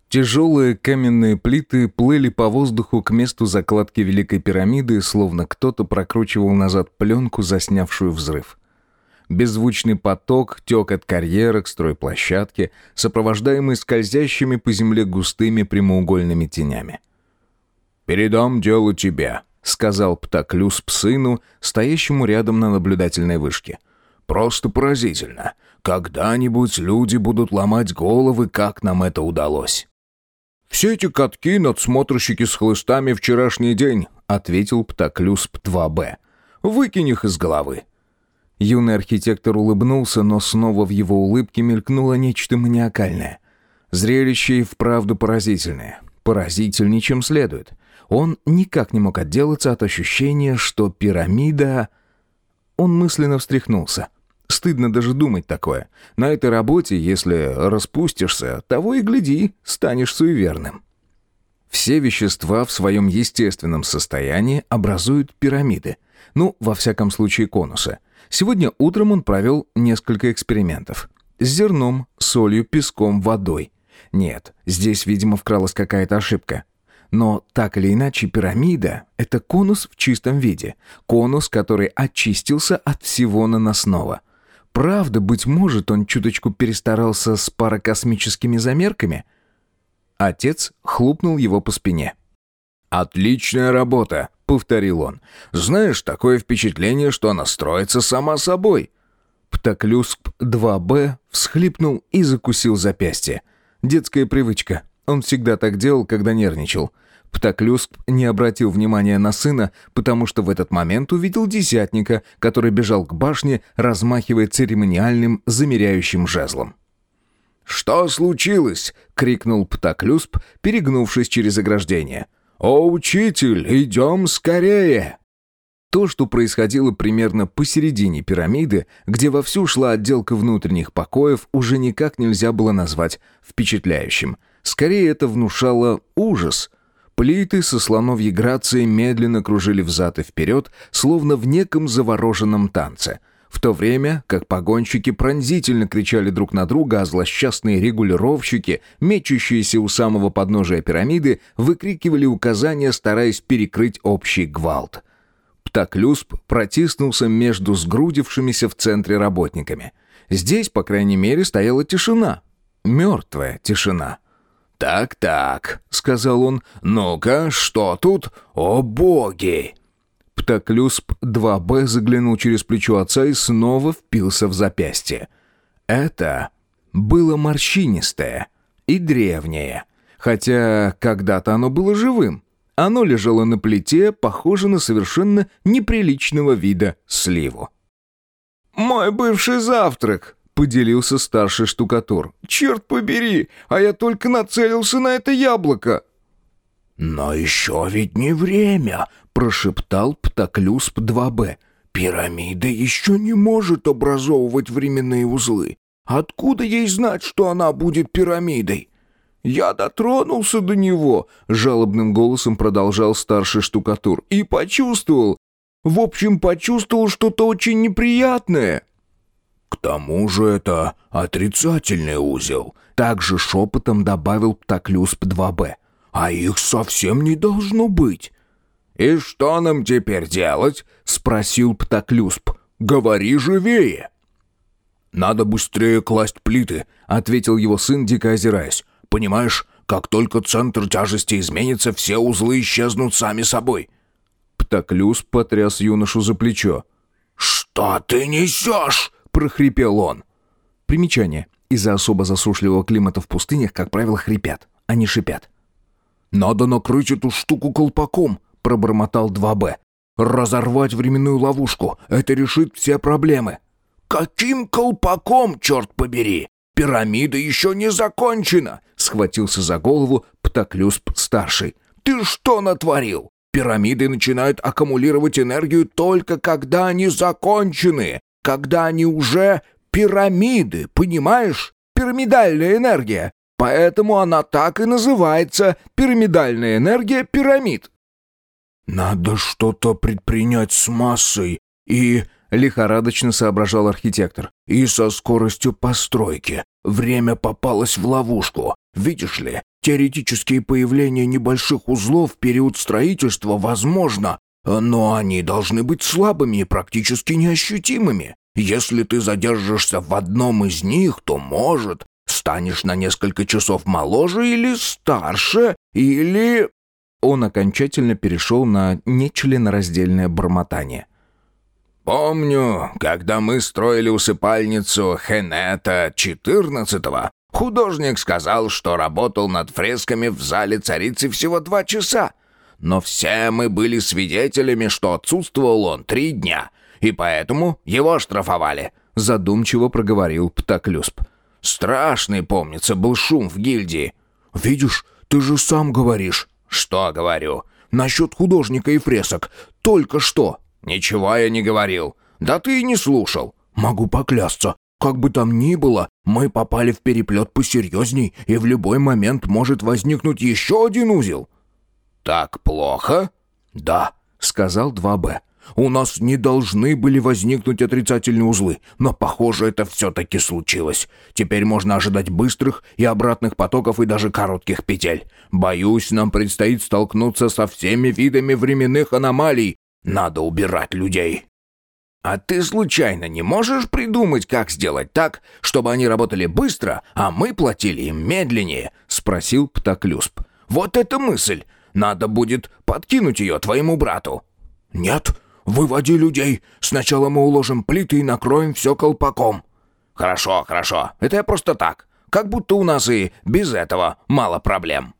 Тяжелые каменные плиты плыли по воздуху к месту закладки Великой пирамиды, словно кто-то прокручивал назад пленку, заснявшую взрыв. Беззвучный поток тек от карьера к стройплощадке, сопровождаемый скользящими по земле густыми прямоугольными тенями. «Передам дело тебе», — сказал Птоклюсп сыну, стоящему рядом на наблюдательной вышке. «Просто поразительно. Когда-нибудь люди будут ломать головы, как нам это удалось». «Все эти катки, надсмотрщики с хлыстами вчерашний день», — ответил Птоклюсп 2Б. «Выкинь их из головы». Юный архитектор улыбнулся, но снова в его улыбке мелькнуло нечто маниакальное. Зрелище и вправду поразительное. Поразительнее, чем следует. Он никак не мог отделаться от ощущения, что пирамида... Он мысленно встряхнулся. Стыдно даже думать такое. На этой работе, если распустишься, того и гляди, станешь суеверным. Все вещества в своем естественном состоянии образуют пирамиды. Ну, во всяком случае, конусы. Сегодня утром он провел несколько экспериментов. С зерном, солью, песком, водой. Нет, здесь, видимо, вкралась какая-то ошибка. Но так или иначе, пирамида — это конус в чистом виде. Конус, который очистился от всего наносного. Правда, быть может, он чуточку перестарался с паракосмическими замерками? Отец хлопнул его по спине. «Отличная работа», — повторил он. «Знаешь, такое впечатление, что она строится сама собой». Птоклюсп 2Б всхлипнул и закусил запястье. Детская привычка. Он всегда так делал, когда нервничал. Птоклюсп не обратил внимания на сына, потому что в этот момент увидел десятника, который бежал к башне, размахивая церемониальным замеряющим жезлом. «Что случилось?» — крикнул Птоклюсп, перегнувшись через ограждение. «О, учитель, идем скорее!» То, что происходило примерно посередине пирамиды, где вовсю шла отделка внутренних покоев, уже никак нельзя было назвать впечатляющим. Скорее, это внушало ужас. Плиты со слоновьей грацией медленно кружили взад и вперед, словно в неком завороженном танце. В то время, как погонщики пронзительно кричали друг на друга, а злосчастные регулировщики, мечущиеся у самого подножия пирамиды, выкрикивали указания, стараясь перекрыть общий гвалт. Птоклюсп протиснулся между сгрудившимися в центре работниками. Здесь, по крайней мере, стояла тишина. Мертвая тишина. «Так-так», — сказал он, — «ну-ка, что тут? О боги!» Птоклюсп 2Б заглянул через плечо отца и снова впился в запястье. Это было морщинистое и древнее, хотя когда-то оно было живым. Оно лежало на плите, похоже на совершенно неприличного вида сливу. «Мой бывший завтрак», — поделился старший штукатур. «Черт побери, а я только нацелился на это яблоко». «Но еще ведь не время», — прошептал Птоклюсп 2Б. «Пирамида еще не может образовывать временные узлы. Откуда ей знать, что она будет пирамидой?» «Я дотронулся до него», — жалобным голосом продолжал старший штукатур, «и почувствовал. В общем, почувствовал что-то очень неприятное». «К тому же это отрицательный узел», — также шепотом добавил Птоклюсп 2Б. «А их совсем не должно быть». «И что нам теперь делать?» — спросил Птоклюсп. «Говори живее». «Надо быстрее класть плиты», — ответил его сын, дико озираясь. «Понимаешь, как только центр тяжести изменится, все узлы исчезнут сами собой». Птоклюсп потряс юношу за плечо. «Что ты несешь?» — прохрипел он. Примечание. Из-за особо засушливого климата в пустынях, как правило, хрипят, а не шипят. «Надо накрыть эту штуку колпаком», — пробормотал 2Б. «Разорвать временную ловушку. Это решит все проблемы». «Каким колпаком, черт побери? Пирамида еще не закончена!» — схватился за голову Птоклюсп-старший. «Ты что натворил? Пирамиды начинают аккумулировать энергию только когда они закончены, когда они уже пирамиды, понимаешь? Пирамидальная энергия. Поэтому она так и называется — пирамидальная энергия пирамид». «Надо что-то предпринять с массой и...» — лихорадочно соображал архитектор. «И со скоростью постройки. Время попалось в ловушку. Видишь ли, Теоретические появления небольших узлов в период строительства возможно, но они должны быть слабыми и практически неощутимыми. Если ты задержишься в одном из них, то, может, станешь на несколько часов моложе или старше, или...» Он окончательно перешел на нечленораздельное бормотание. «Помню, когда мы строили усыпальницу Хенета XIV, художник сказал, что работал над фресками в зале царицы всего 2 часа. Но все мы были свидетелями, что отсутствовал он 3 дня, и поэтому его оштрафовали», — задумчиво проговорил Птоклюсп. «Страшный, помнится, был шум в гильдии». «Видишь, ты же сам говоришь». «Что говорю?» «Насчет художника и фресок. Только что». «Ничего я не говорил. Да ты и не слушал». «Могу поклясться. Как бы там ни было, мы попали в переплет посерьезней, и в любой момент может возникнуть еще один узел». «Так плохо?» «Да», — сказал 2Б. «У нас не должны были возникнуть отрицательные узлы, но, похоже, это все-таки случилось. Теперь можно ожидать быстрых и обратных потоков и даже коротких петель. Боюсь, нам предстоит столкнуться со всеми видами временных аномалий. Надо убирать людей». «А ты случайно не можешь придумать, как сделать так, чтобы они работали быстро, а мы платили им медленнее?» — спросил Птоклюсп. «Вот эта мысль! Надо будет подкинуть ее твоему брату». «Нет, выводи людей. Сначала мы уложим плиты и накроем все колпаком». «Хорошо, хорошо. Это я просто так. Как будто у нас и без этого мало проблем».